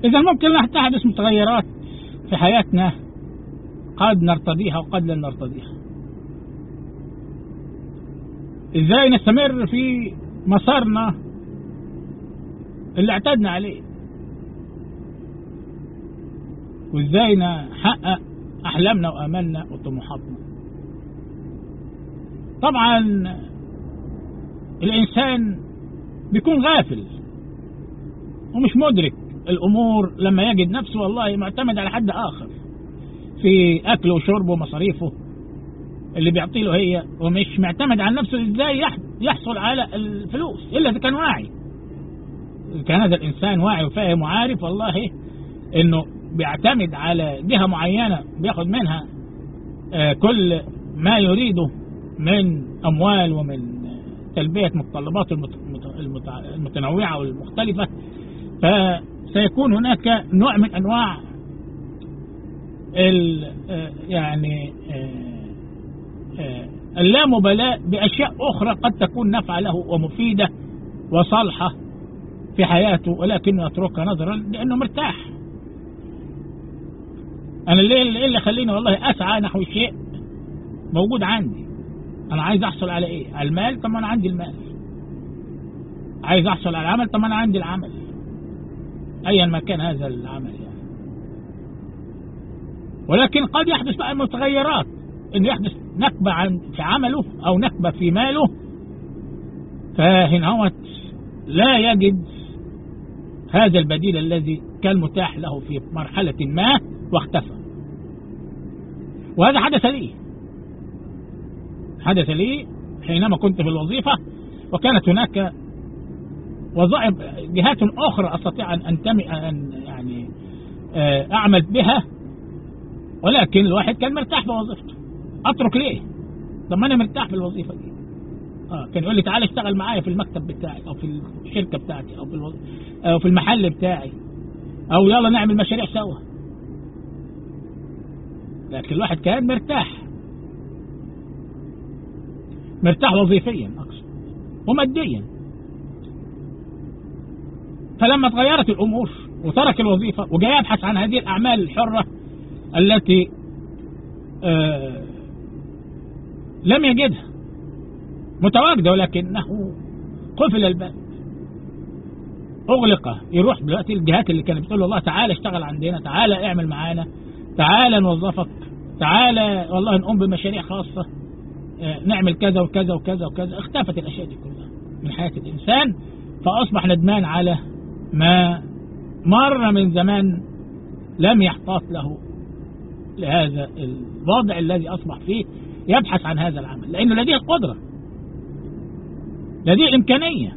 إذا ممكن أن تحدث متغيرات في حياتنا قد نرتضيها وقد لن نرتضيها. إزاي نستمر في مسارنا اللي اعتدنا عليه، وإزاي نحقق أحلامنا وأملنا وطموحاتنا. طبعا الإنسان بيكون غافل ومش مدرك الأمور لما يجد نفسه والله معتمد على حد آخر في أكله وشربه ومصاريفه اللي بيعطيله هي، ومش معتمد على نفسه إزاي يحصل على الفلوس إلا إذا كان واعي. كان هذا الإنسان واعي وفاهم وعارف والله إنه بيعتمد على جهة معينة بياخد منها كل ما يريده من أموال ومن تلبية متطلبات المتنوعة والمختلفة، فسيكون هناك نوع من أنواع يعني اللامبالاة بأشياء أخرى قد تكون نافعة له ومفيدة وصالحة في حياته، ولكنه يتركها نظرا لأنه مرتاح. أنا اللي خليني والله أسعى نحو شيء موجود عندي. أنا عايز أحصل على إيه؟ على المال، طب أنا عندي المال. عايز أحصل على العمل، طب أنا عندي العمل أيا ما كان هذا العمل يعني. ولكن قد يحدث بقى متغيرات، إنه يحدث نكبة في عمله أو نكبة في ماله، فهنا هو لا يجد هذا البديل الذي كان متاح له في مرحلة ما واختفى. وهذا حدث لي حينما كنت في الوظيفة، وكانت هناك وظائف جهات أخرى أستطيع أن يعني أعمل بها، ولكن الواحد كان مرتاح في وظيفته. أترك ليه؟ طب ما أنا مرتاح في الوظيفة دي. كان يقول لي تعال اشتغل معايا في المكتب بتاعي أو في الشركة بتاعتي أو في المحل بتاعي، أو يلا نعمل مشاريع سوا. لكن الواحد كان مرتاح وظيفيا أقصد وماديا. فلما تغيرت الأمور وترك الوظيفة وجاء يبحث عن هذه الأعمال الحرة التي لم يجدها متواجدة، ولكنه قفل الباب، أغلق. يروح دلوقتي الجهات اللي كانت بتقول له والله تعالى اشتغل عندنا، تعالى اعمل معانا، تعالى نوظفك، تعالى والله نقوم بمشاريع خاصة، نعمل كذا وكذا وكذا وكذا. اختفت الأشياء دي كلها من حياة الإنسان، فأصبح ندمان على ما مر من زمان لم يحتاط له لهذا الوضع الذي أصبح فيه يبحث عن هذا العمل، لأنه لديه القدرة، لديه الإمكانية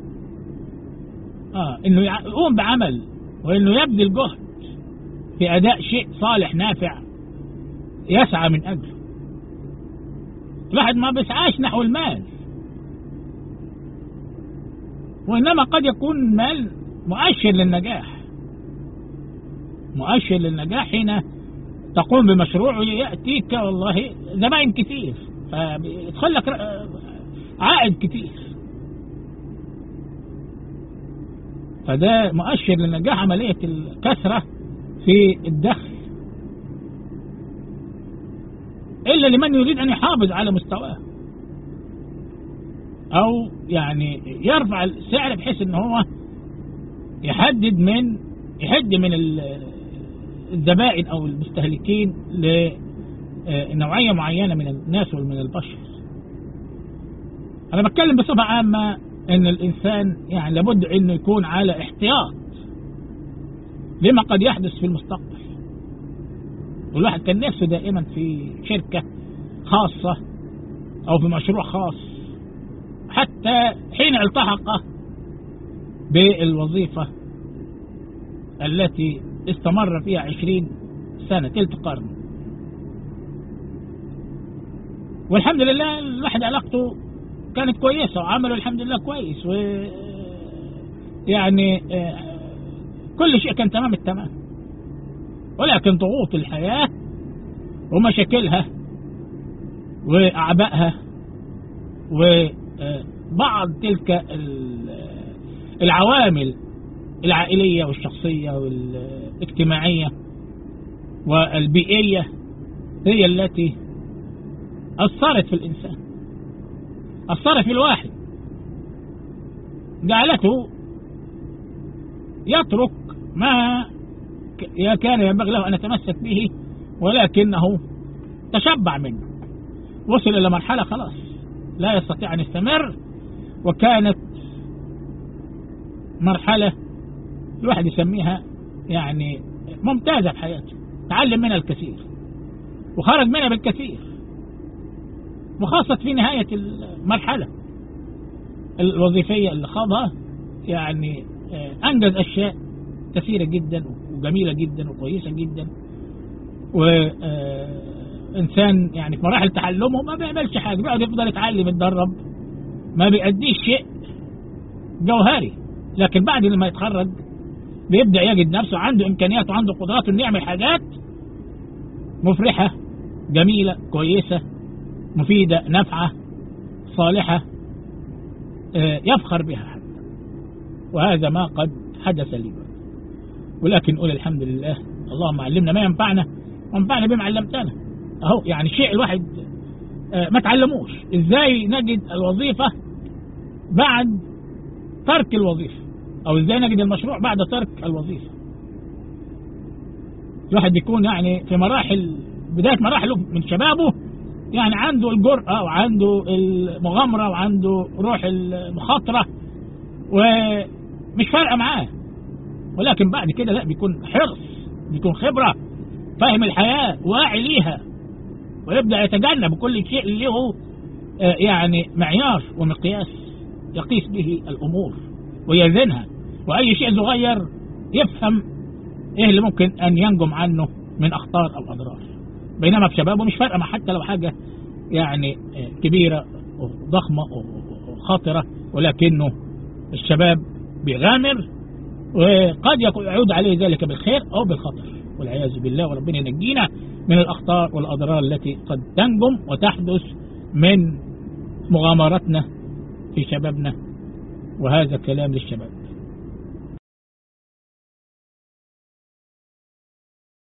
إنه يقوم بعمل، وإنه يبذل جهد في أداء شيء صالح نافع يسعى من أجله. الواحد ما بيسعاش نحو المال، وإنما قد يكون المال مؤشر للنجاح حين تقوم بمشروع يأتيك والله زبائن كتير، فيدخل لك عائد كتير، فده مؤشر للنجاح. عملية الكثرة في الدخل، إلا لمن يريد أن يحافظ على مستواه أو يعني يرفع السعر بحيث أنه هو يحد من الزبائن أو المستهلكين لنوعية معينة من الناس ومن البشر. أنا بتكلم بصفة عامة أن الإنسان يعني لابد أنه يكون على احتياط لما قد يحدث في المستقبل. والواحد كان نفسه دائما في شركة خاصة أو في مشروع خاص، حتى حين التحق بالوظيفة التي استمر فيها 20 سنة، تلت قرن. والحمد لله الواحد علاقته كانت كويسة وعمله الحمد لله كويس، ويعني كل شيء كان تمام التمام. ولكن ضغوط الحياة ومشاكلها وأعبائها وبعض تلك العوامل العائلية والشخصية والاجتماعية والبيئية هي التي أثرت في الإنسان، أثرت في الواحد، جعلته يترك ما كان ينبغي له أن يتمسك به، ولكنه تشبع منه، وصل إلى مرحلة خلاص لا يستطيع أن يستمر. وكانت مرحلة الواحد يسميها يعني ممتازة في حياته، تعلم منها الكثير وخرج منها بالكثير، وخاصة في نهاية المرحلة الوظيفية اللي خاضها يعني أنجز أشياء كثيرة جدا وجميلة جدا وكويسة جدا. وإنسان يعني في مراحل تعلمه ما بيعملش حاجة، بيقعد يفضل يتعلم يتدرب، ما بيأديش شيء جوهري، لكن بعد لما يتخرج بيبدأ يجد نفسه عنده إمكانيات وعنده قدرات إنه يعمل حاجات مفرحة جميلة كويسة مفيدة نافعة صالحة يفخر بها حتى. وهذا ما قد حدث لي، ولكن قول الحمد لله، اللهم علمنا ما ينفعنا وانفعنا بما علمتنا. اهو يعني شيء الواحد ما تعلموش، ازاي نجد الوظيفة بعد ترك الوظيفة، او ازاي نجد المشروع بعد ترك الوظيفة. الواحد يكون يعني في مراحل بداية مراحله من شبابه يعني عنده الجرأة وعنده المغامرة وعنده روح المخاطرة ومش فارقة معاه، ولكن بعد كده لا، بيكون حرص، بيكون خبرة، فاهم الحياة، واعي ليها، ويبدأ يتجنب كل شيء اللي له يعني معيار ومقياس يقيس به الأمور ويزنها، وأي شيء صغير يفهم إيه اللي ممكن أن ينجم عنه من أخطار أو أضرار. بينما في شبابه مش فارقة مع حتى لو حاجة يعني كبيرة وضخمة وخاطرة، ولكنه الشباب بيغامر، وقد يعود عليه ذلك بالخير أو بالخطر والعياذ بالله. وربنا ينجينا من الأخطار والأضرار التي قد تنجم وتحدث من مغامراتنا في شبابنا. وهذا كلام للشباب.